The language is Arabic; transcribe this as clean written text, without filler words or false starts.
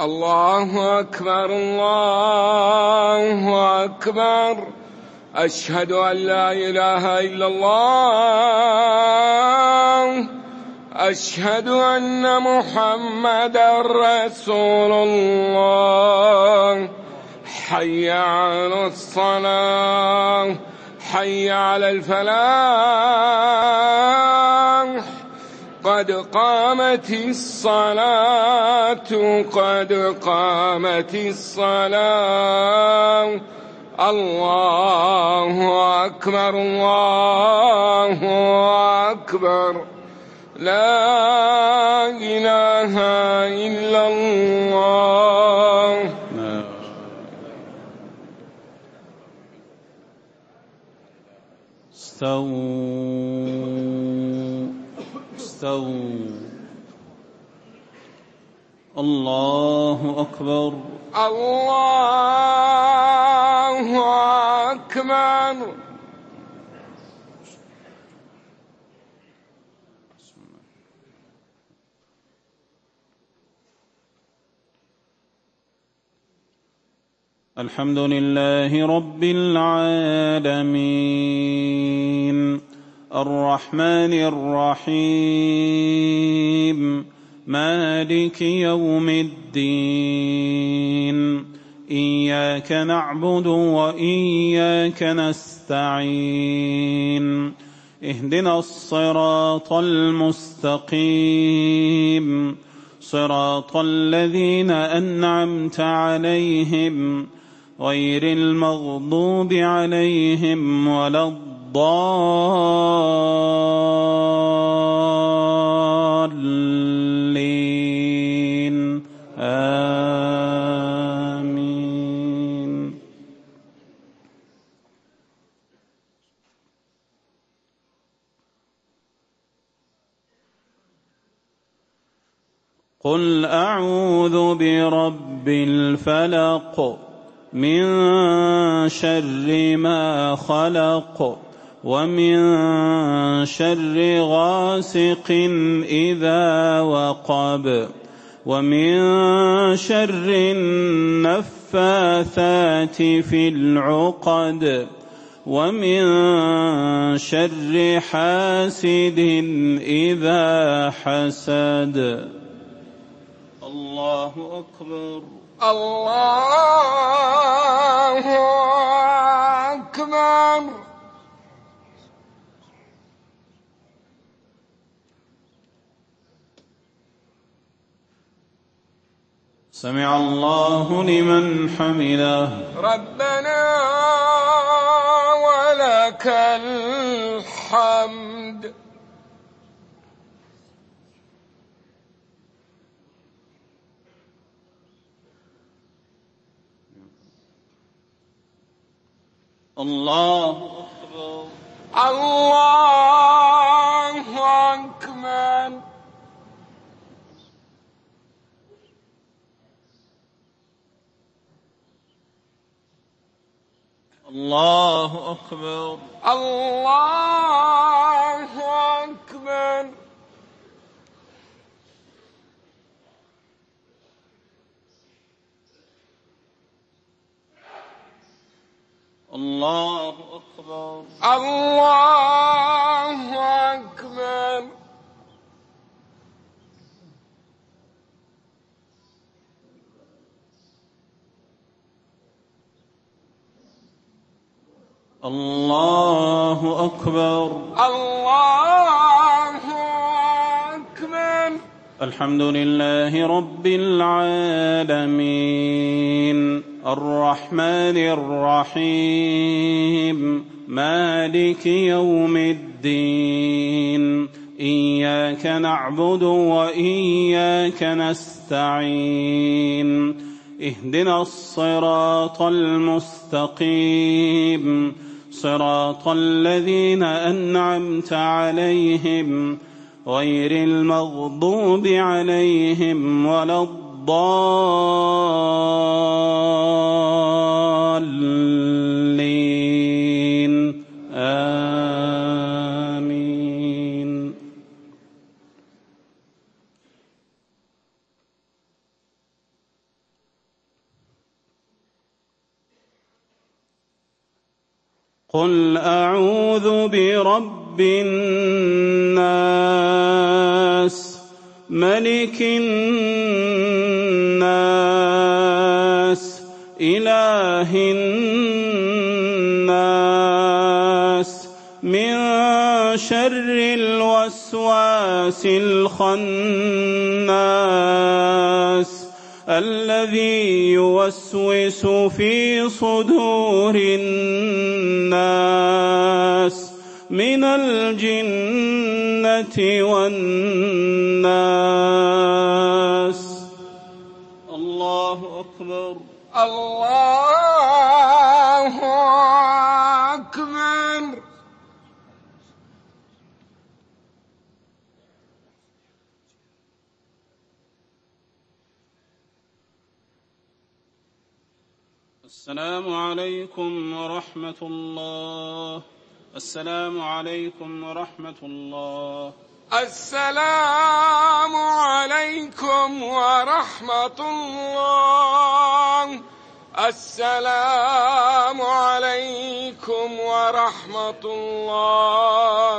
الله أكبر الله أكبر. أشهد أن لا إله إلا الله. أشهد أن محمدا رسول الله. حي على الصلاة، حي على الفلاح، قد قامت الصلاة، قد قامت الصلاة. الله أكبر الله أكبر. لا إله إلا الله. استووا. الله أكبر الله أكبر. الحمد لله رب العالمين الرحمن الرحيم مالك يوم الدين. إياك نعبد وإياك نستعين. اهدنا الصراط المستقيم صراط الذين أنعمت عليهم غير المغضوب عليهم ولا الضالين. آمين. قل أعوذ برب الفلق من شر ما خلق ومن شر غاسق إذا وقب ومن شر النفاثات في العقد ومن شر حاسد إذا حسد. الله أكبر الله أكبر. سمع الله لمن حمده. ربنا ولك الحمد. الله أكبر الله أكبر. الله أكبر الله أكبر. الله أكبر الله أكبر. الله أكبر الله أكبر. الحمد لله رب العالمين الرحمن الرحيم مالك يوم الدين. إياك نعبد وإياك نستعين. اهدنا الصراط المستقيم صراط الذين أنعمت عليهم غير المغضوب عليهم ولا الضالين. آمين. قل أعوذ برب الناس ملك الناس إله الناس من شر الوسواس الخناس الذي يوسوس في صدور الناس من الجنة والناس. الله أكبر. الله أكبر. السلام عليكم ورحمة الله. السلام عليكم ورحمة الله. السلام عليكم ورحمة الله. السلام عليكم ورحمة الله.